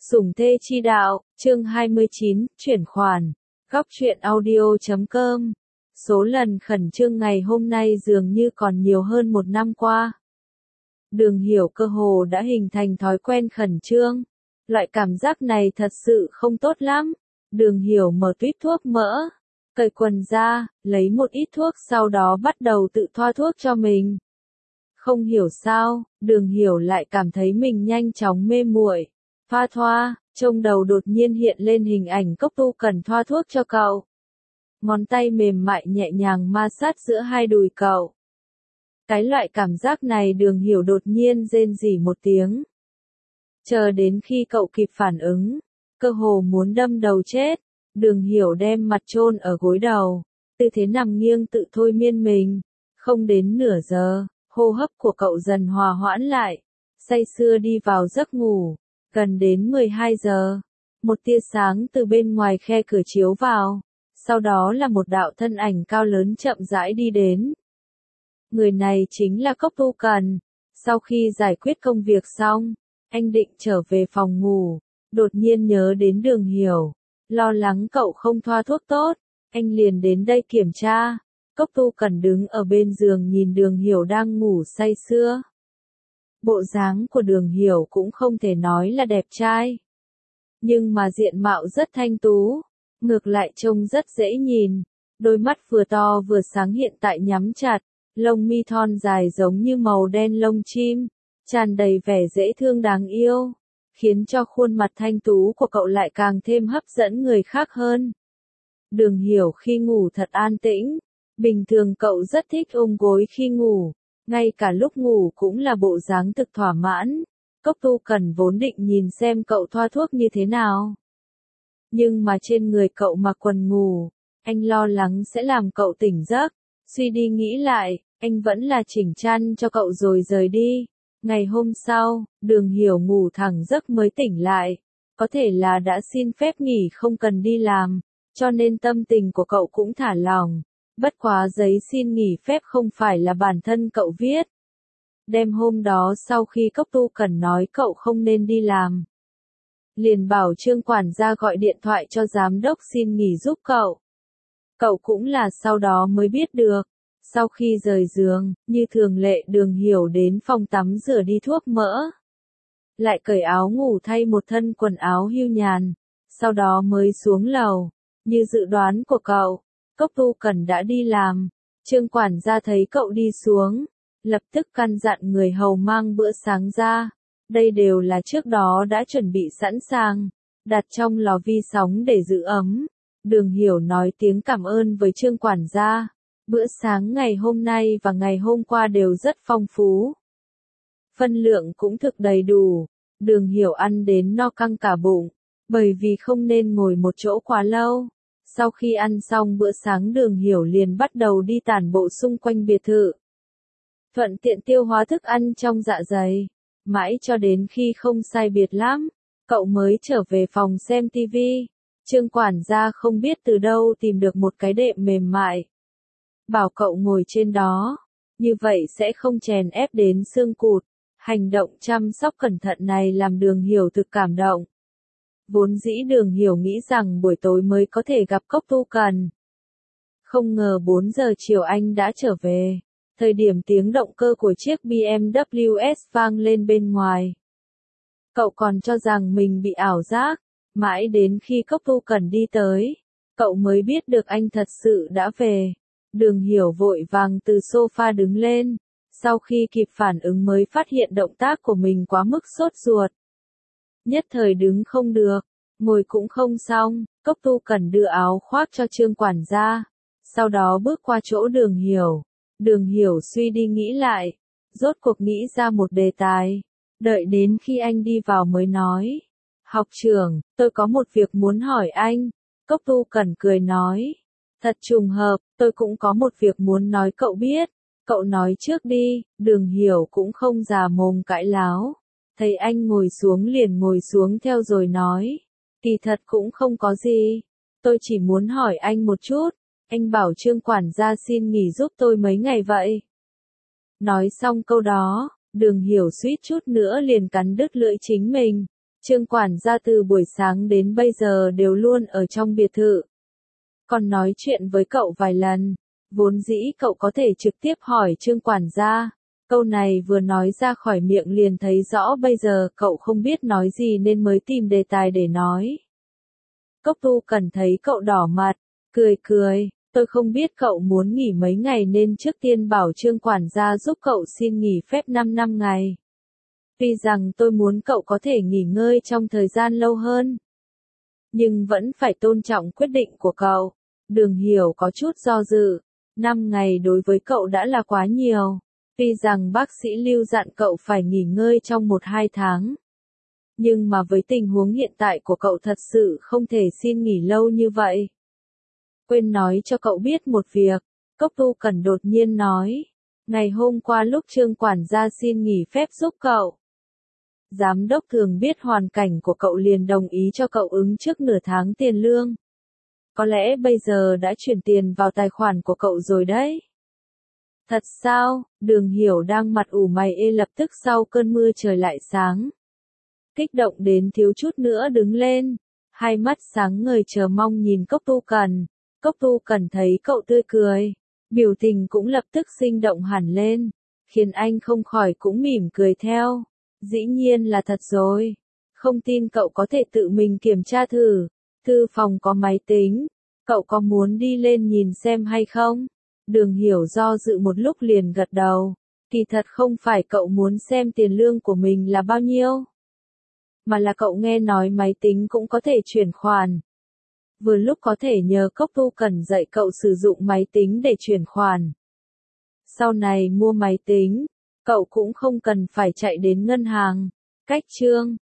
Sủng thê chi đạo, chương 29, chuyển khoản. Góc truyện audio.com. Số lần khẩn trương ngày hôm nay dường như còn nhiều hơn một năm qua. Đường Hiểu cơ hồ đã hình thành thói quen khẩn trương. Loại cảm giác này thật sự không tốt lắm. Đường Hiểu mở tuýp thuốc mỡ, cởi quần ra, lấy một ít thuốc sau đó bắt đầu tự thoa thuốc cho mình. Không hiểu sao, Đường Hiểu lại cảm thấy mình nhanh chóng mê muội. Thoa, trong đầu đột nhiên hiện lên hình ảnh Cốc Tu cần thoa thuốc cho cậu. Ngón tay mềm mại nhẹ nhàng ma sát giữa hai đùi cậu. Cái loại cảm giác này Đường Hiểu đột nhiên rên rỉ một tiếng. Chờ đến khi cậu kịp phản ứng, cơ hồ muốn đâm đầu chết, Đường Hiểu đem mặt chôn ở gối đầu, tư thế nằm nghiêng tự thôi miên mình. Không đến nửa giờ, hô hấp của cậu dần hòa hoãn lại, say sưa đi vào giấc ngủ. Gần đến 12 giờ, một tia sáng từ bên ngoài khe cửa chiếu vào, sau đó là một đạo thân ảnh cao lớn chậm rãi đi đến. Người này chính là Cốc Tu Cần. Sau khi giải quyết công việc xong, anh định trở về phòng ngủ, đột nhiên nhớ đến Đường Hiểu, lo lắng cậu không thoa thuốc tốt, anh liền đến đây kiểm tra. Cốc Tu Cần đứng ở bên giường nhìn Đường Hiểu đang ngủ say sưa. Bộ dáng của Đường Hiểu cũng không thể nói là đẹp trai, nhưng mà diện mạo rất thanh tú, ngược lại trông rất dễ nhìn, đôi mắt vừa to vừa sáng hiện tại nhắm chặt, lông mi thon dài giống như màu đen lông chim, tràn đầy vẻ dễ thương đáng yêu, khiến cho khuôn mặt thanh tú của cậu lại càng thêm hấp dẫn người khác hơn. Đường Hiểu khi ngủ thật an tĩnh, bình thường cậu rất thích ôm gối khi ngủ. Ngay cả lúc ngủ cũng là bộ dáng thực thỏa mãn. Cốc Tu Cần vốn định nhìn xem cậu thoa thuốc như thế nào. Nhưng mà trên người cậu mặc quần ngủ, anh lo lắng sẽ làm cậu tỉnh giấc. Suy đi nghĩ lại, anh vẫn là chỉnh chăn cho cậu rồi rời đi. Ngày hôm sau, Đường Hiểu ngủ thẳng giấc mới tỉnh lại. Có thể là đã xin phép nghỉ không cần đi làm, cho nên tâm tình của cậu cũng thả lỏng. Bất quá giấy xin nghỉ phép không phải là bản thân cậu viết. Đêm hôm đó sau khi Cốc Tu Cần nói cậu không nên đi làm, liền bảo Trương quản gia gọi điện thoại cho giám đốc xin nghỉ giúp cậu. Cậu cũng là sau đó mới biết được. Sau khi rời giường, như thường lệ Đường Hiểu đến phòng tắm rửa đi thuốc mỡ. Lại cởi áo ngủ thay một thân quần áo hưu nhàn. Sau đó mới xuống lầu. Như dự đoán của cậu, Cốc Tu Cần đã đi làm. Trương quản gia thấy cậu đi xuống, lập tức căn dặn người hầu mang bữa sáng ra. Đây đều là trước đó đã chuẩn bị sẵn sàng, đặt trong lò vi sóng để giữ ấm. Đường Hiểu nói tiếng cảm ơn với Trương quản gia. Bữa sáng ngày hôm nay và ngày hôm qua đều rất phong phú. Phân lượng cũng thực đầy đủ. Đường Hiểu ăn đến no căng cả bụng, bởi vì không nên ngồi một chỗ quá lâu. Sau khi ăn xong bữa sáng Đường Hiểu liền bắt đầu đi tản bộ xung quanh biệt thự. Thuận tiện tiêu hóa thức ăn trong dạ dày. Mãi cho đến khi không sai biệt lắm, cậu mới trở về phòng xem tivi. Trương quản gia không biết từ đâu tìm được một cái đệm mềm mại. Bảo cậu ngồi trên đó, như vậy sẽ không chèn ép đến xương cụt. Hành động chăm sóc cẩn thận này làm Đường Hiểu thực cảm động. Vốn dĩ Đường Hiểu nghĩ rằng buổi tối mới có thể gặp Cốc Tu Cần. Không ngờ 4 giờ chiều anh đã trở về. Thời điểm tiếng động cơ của chiếc BMW S vang lên bên ngoài. Cậu còn cho rằng mình bị ảo giác. Mãi đến khi Cốc Tu Cần đi tới, cậu mới biết được anh thật sự đã về. Đường Hiểu vội vàng từ sofa đứng lên. Sau khi kịp phản ứng mới phát hiện động tác của mình quá mức sốt ruột. Nhất thời đứng không được, ngồi cũng không xong, Cốc Tu Cần đưa áo khoác cho Trương quản gia. Sau đó bước qua chỗ Đường Hiểu. Đường Hiểu suy đi nghĩ lại, rốt cuộc nghĩ ra một đề tài. Đợi đến khi anh đi vào mới nói. Học trưởng, tôi có một việc muốn hỏi anh. Cốc Tu Cần cười nói. Thật trùng hợp, tôi cũng có một việc muốn nói cậu biết. Cậu nói trước đi. Đường Hiểu cũng không già mồm cãi láo. Thấy anh ngồi xuống liền ngồi xuống theo rồi nói. Kỳ thật cũng không có gì. Tôi chỉ muốn hỏi anh một chút. Anh bảo Trương quản gia xin nghỉ giúp tôi mấy ngày vậy. Nói xong câu đó, Đường Hiểu suýt chút nữa liền cắn đứt lưỡi chính mình. Trương quản gia từ buổi sáng đến bây giờ đều luôn ở trong biệt thự. Còn nói chuyện với cậu vài lần, vốn dĩ cậu có thể trực tiếp hỏi Trương quản gia. Câu này vừa nói ra khỏi miệng liền thấy rõ bây giờ cậu không biết nói gì nên mới tìm đề tài để nói. Cốc Tu Cần thấy cậu đỏ mặt, cười cười, tôi không biết cậu muốn nghỉ mấy ngày nên trước tiên bảo Trương quản gia giúp cậu xin nghỉ phép 5 năm ngày. Tuy rằng tôi muốn cậu có thể nghỉ ngơi trong thời gian lâu hơn, nhưng vẫn phải tôn trọng quyết định của cậu. Đường Hiểu có chút do dự, 5 ngày đối với cậu đã là quá nhiều. Tuy rằng bác sĩ Lưu dặn cậu phải nghỉ ngơi trong 1-2 tháng. Nhưng mà với tình huống hiện tại của cậu thật sự không thể xin nghỉ lâu như vậy. Quên nói cho cậu biết một việc, Cốc Tu Cần đột nhiên nói. Ngày hôm qua lúc Trương quản gia xin nghỉ phép giúp cậu, giám đốc thường biết hoàn cảnh của cậu liền đồng ý cho cậu ứng trước nửa tháng tiền lương. Có lẽ bây giờ đã chuyển tiền vào tài khoản của cậu rồi đấy. Thật sao? Đường Hiểu đang mặt ủ mày ê lập tức sau cơn mưa trời lại sáng. Kích động đến thiếu chút nữa đứng lên, hai mắt sáng ngời chờ mong nhìn Cốc Tu Cần. Cốc Tu Cần thấy cậu tươi cười, biểu tình cũng lập tức sinh động hẳn lên, khiến anh không khỏi cũng mỉm cười theo. Dĩ nhiên là thật rồi. Không tin cậu có thể tự mình kiểm tra thử. Thư phòng có máy tính. Cậu có muốn đi lên nhìn xem hay không? Đường Hiểu do dự một lúc liền gật đầu. Kỳ thật không phải cậu muốn xem tiền lương của mình là bao nhiêu, mà là cậu nghe nói máy tính cũng có thể chuyển khoản. Vừa lúc có thể nhờ Cốc Tu Cần dạy cậu sử dụng máy tính để chuyển khoản. Sau này mua máy tính, cậu cũng không cần phải chạy đến ngân hàng. Cách Trương